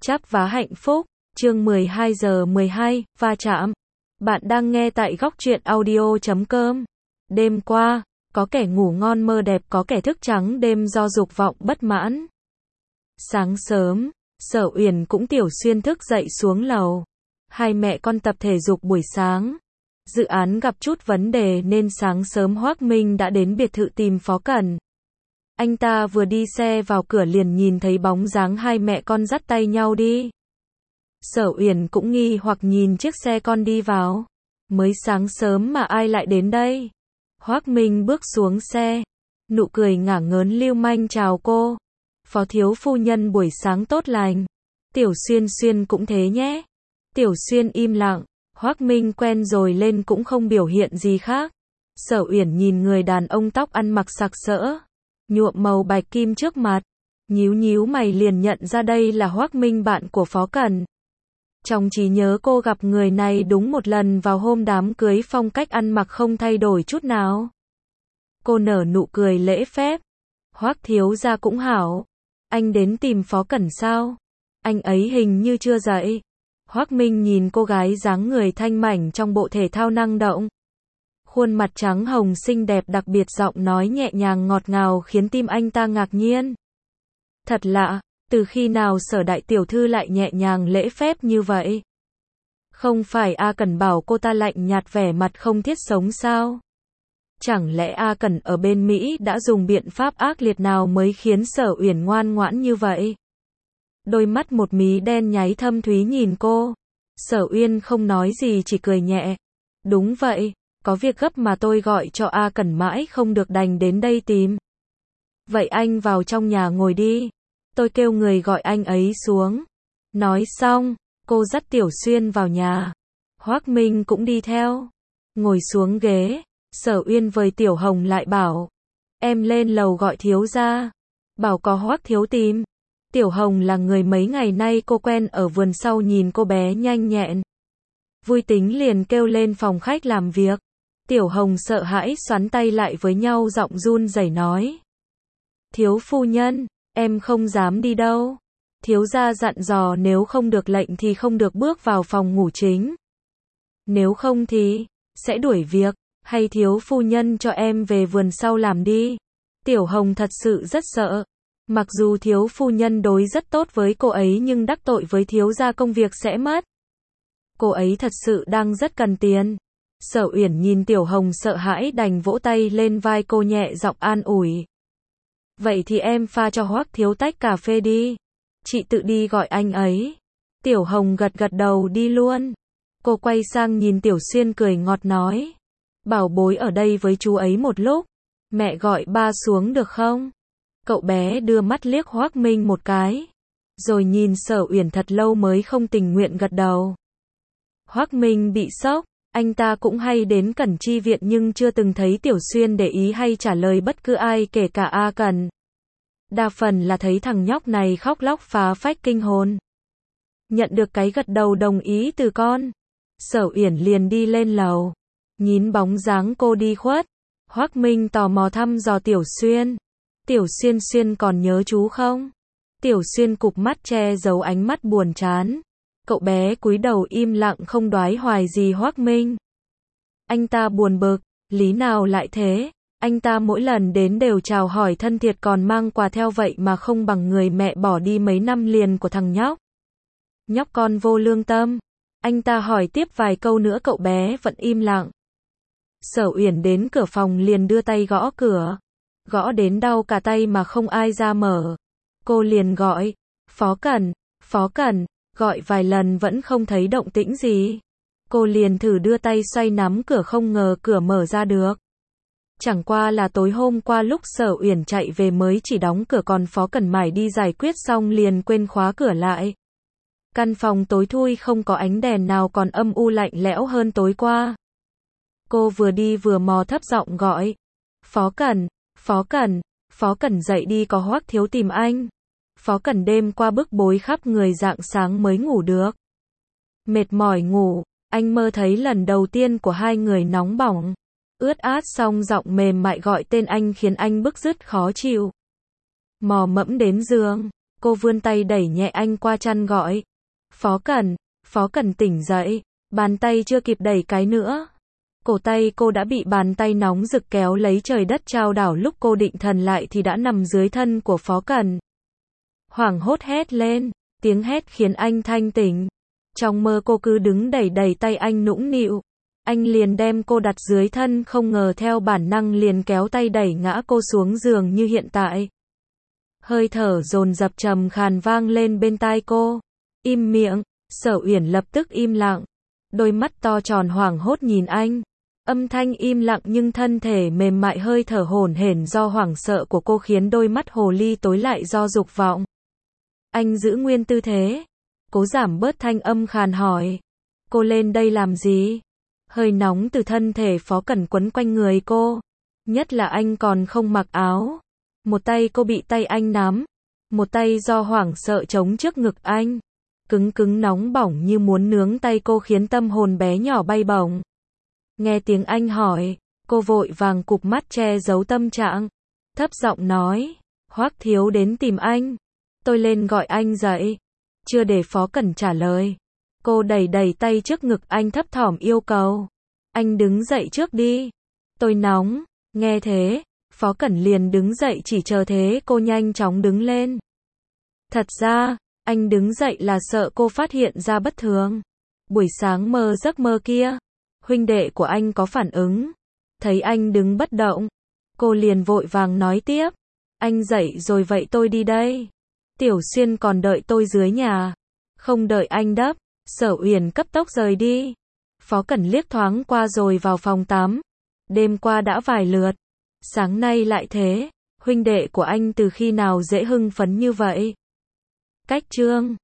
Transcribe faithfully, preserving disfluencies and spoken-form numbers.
Chắp vá hạnh phúc, chương mười hai giờ mười hai, va chạm. Bạn đang nghe tại góc truyện audio chấm com. Đêm qua, có kẻ ngủ ngon mơ đẹp, có kẻ thức trắng đêm do dục vọng bất mãn. Sáng sớm, Sở Uyển cũng Tiểu Xuyên thức dậy xuống lầu. Hai mẹ con tập thể dục buổi sáng. Dự án gặp chút vấn đề nên sáng sớm Hoác Minh đã đến biệt thự tìm Phó Cẩn. Anh ta vừa đi xe vào cửa liền nhìn thấy bóng dáng hai mẹ con dắt tay nhau đi. Sở Uyển cũng nghi hoặc nhìn chiếc xe con đi vào. Mới sáng sớm mà ai lại đến đây? Hoác Minh bước xuống xe. Nụ cười ngả ngớn lưu manh chào cô. Phó thiếu phu nhân buổi sáng tốt lành. Tiểu Xuyên Xuyên cũng thế nhé. Tiểu Xuyên im lặng. Hoác Minh quen rồi lên cũng không biểu hiện gì khác. Sở Uyển nhìn người đàn ông tóc ăn mặc sặc sỡ, nhuộm màu bạch kim trước mặt. Nhíu nhíu mày liền nhận ra đây là Hoác Minh, bạn của Phó Cẩn. Trong trí nhớ cô gặp người này đúng một lần vào hôm đám cưới, phong cách ăn mặc không thay đổi chút nào. Cô nở nụ cười lễ phép. Hoác thiếu gia cũng hảo. Anh đến tìm Phó Cẩn sao? Anh ấy hình như chưa dậy. Hoác Minh nhìn cô gái dáng người thanh mảnh trong bộ thể thao năng động. Khuôn mặt trắng hồng xinh đẹp, đặc biệt giọng nói nhẹ nhàng ngọt ngào khiến tim anh ta ngạc nhiên. Thật lạ, từ khi nào Sở đại tiểu thư lại nhẹ nhàng lễ phép như vậy? Không phải A Cẩn bảo cô ta lạnh nhạt vẻ mặt không thiết sống sao? Chẳng lẽ A Cẩn ở bên Mỹ đã dùng biện pháp ác liệt nào mới khiến Sở Uyển ngoan ngoãn như vậy? Đôi mắt một mí đen nháy thâm thúy nhìn cô. Sở Uyên không nói gì, chỉ cười nhẹ. Đúng vậy, có việc gấp mà tôi gọi cho A Cẩn mãi không được đành đến đây tìm. Vậy anh vào trong nhà ngồi đi. Tôi kêu người gọi anh ấy xuống. Nói xong, cô dắt Tiểu Xuyên vào nhà. Hoác Minh cũng đi theo. Ngồi xuống ghế, Sở Uyên với Tiểu Hồng lại bảo. Em lên lầu gọi thiếu gia. Bảo có Hoác thiếu tìm. Tiểu Hồng là người mấy ngày nay cô quen ở vườn sau, nhìn cô bé nhanh nhẹn, vui tính liền kêu lên phòng khách làm việc. Tiểu Hồng sợ hãi xoắn tay lại với nhau, giọng run rẩy nói. Thiếu phu nhân, em không dám đi đâu. Thiếu gia dặn dò nếu không được lệnh thì không được bước vào phòng ngủ chính. Nếu không thì sẽ đuổi việc, hay thiếu phu nhân cho em về vườn sau làm đi. Tiểu Hồng thật sự rất sợ. Mặc dù thiếu phu nhân đối rất tốt với cô ấy nhưng đắc tội với thiếu gia công việc sẽ mất. Cô ấy thật sự đang rất cần tiền. Sở Uyển nhìn Tiểu Hồng sợ hãi đành vỗ tay lên vai cô nhẹ giọng an ủi. Vậy thì em pha cho Hoác thiếu tách cà phê đi. Chị tự đi gọi anh ấy. Tiểu Hồng gật gật đầu đi luôn. Cô quay sang nhìn Tiểu Xuyên cười ngọt nói. Bảo bối ở đây với chú ấy một lúc. Mẹ gọi ba xuống được không? Cậu bé đưa mắt liếc Hoác Minh một cái. Rồi nhìn Sở Uyển thật lâu mới không tình nguyện gật đầu. Hoác Minh bị sốc. Anh ta cũng hay đến Cẩn Chi viện nhưng chưa từng thấy Tiểu Xuyên để ý hay trả lời bất cứ ai, kể cả A Cẩn. Đa phần là thấy thằng nhóc này khóc lóc phá phách kinh hồn. Nhận được cái gật đầu đồng ý từ con, Sở Uyển liền đi lên lầu. Nhìn bóng dáng cô đi khuất, Hoác Minh tò mò thăm dò Tiểu Xuyên. Tiểu Xuyên Xuyên còn nhớ chú không? Tiểu Xuyên cụp mắt che giấu ánh mắt buồn chán. Cậu bé cúi đầu im lặng không đoái hoài gì Hoác Minh. Anh ta buồn bực, lý nào lại thế? Anh ta mỗi lần đến đều chào hỏi thân thiệt còn mang quà theo, vậy mà không bằng người mẹ bỏ đi mấy năm liền của thằng nhóc. Nhóc con vô lương tâm. Anh ta hỏi tiếp vài câu nữa cậu bé vẫn im lặng. Sở Uyển đến cửa phòng liền đưa tay gõ cửa. Gõ đến đau cả tay mà không ai ra mở. Cô liền gọi. Phó Cẩn, Phó Cẩn. Gọi vài lần vẫn không thấy động tĩnh gì. Cô liền thử đưa tay xoay nắm cửa, không ngờ cửa mở ra được. Chẳng qua là tối hôm qua lúc Sở Uyển chạy về mới chỉ đóng cửa, còn Phó Cẩn mải đi giải quyết xong liền quên khóa cửa lại. Căn phòng tối thui không có ánh đèn nào, còn âm u lạnh lẽo hơn tối qua. Cô vừa đi vừa mò thấp giọng gọi. Phó Cẩn, Phó Cẩn, Phó Cẩn dậy đi, có Hoác thiếu tìm anh. Phó Cẩn đêm qua bức bối khắp người, rạng sáng mới ngủ được. Mệt mỏi ngủ, anh mơ thấy lần đầu tiên của hai người nóng bỏng. Ướt át xong giọng mềm mại gọi tên anh khiến anh bứt rứt khó chịu. Mò mẫm đến giường, Cô vươn tay đẩy nhẹ anh qua chăn gọi. Phó Cẩn, Phó Cẩn tỉnh dậy. Bàn tay chưa kịp đẩy cái nữa. Cổ tay cô đã bị bàn tay nóng rực kéo lấy trời đất chao đảo, lúc cô định thần lại thì đã nằm dưới thân của Phó Cẩn. Hoảng hốt hét lên, tiếng hét khiến anh thanh tỉnh. Trong mơ cô cứ đứng đẩy đẩy tay anh nũng nịu. Anh liền đem cô đặt dưới thân, không ngờ theo bản năng liền kéo tay đẩy ngã cô xuống giường như hiện tại. Hơi thở dồn dập trầm khàn vang lên bên tai cô. Im miệng. Sở Uyển lập tức im lặng. Đôi mắt to tròn hoảng hốt nhìn anh. Âm thanh im lặng nhưng thân thể mềm mại hơi thở hổn hển do hoảng sợ của cô khiến đôi mắt hồ ly tối lại do dục vọng. Anh giữ nguyên tư thế, cố giảm bớt thanh âm khàn hỏi. Cô lên đây làm gì? Hơi nóng từ thân thể Phó Cẩn quấn quanh người cô. Nhất là anh còn không mặc áo. Một tay cô bị tay anh nắm. Một tay do hoảng sợ chống trước ngực anh. Cứng cứng nóng bỏng như muốn nướng tay cô khiến tâm hồn bé nhỏ bay bổng. Nghe tiếng anh hỏi, cô vội vàng cụp mắt che giấu tâm trạng. Thấp giọng nói, Hoắc thiếu đến tìm anh. Tôi lên gọi anh dậy. Chưa để Phó Cẩn trả lời. Cô đẩy đẩy tay trước ngực anh thấp thỏm yêu cầu. Anh đứng dậy trước đi. Tôi nóng. Nghe thế, Phó Cẩn liền đứng dậy chỉ chờ thế cô nhanh chóng đứng lên. Thật ra, anh đứng dậy là sợ cô phát hiện ra bất thường. Buổi sáng mơ giấc mơ kia, huynh đệ của anh có phản ứng. Thấy anh đứng bất động, cô liền vội vàng nói tiếp. Anh dậy rồi vậy tôi đi đây. Tiểu Xuyên còn đợi tôi dưới nhà. Không đợi anh đáp, Sở Uyển cấp tốc rời đi. Phó Cẩn liếc thoáng qua rồi vào phòng tắm. Đêm qua đã vài lượt, sáng nay lại thế. Huynh đệ của anh từ khi nào dễ hưng phấn như vậy? Cách chương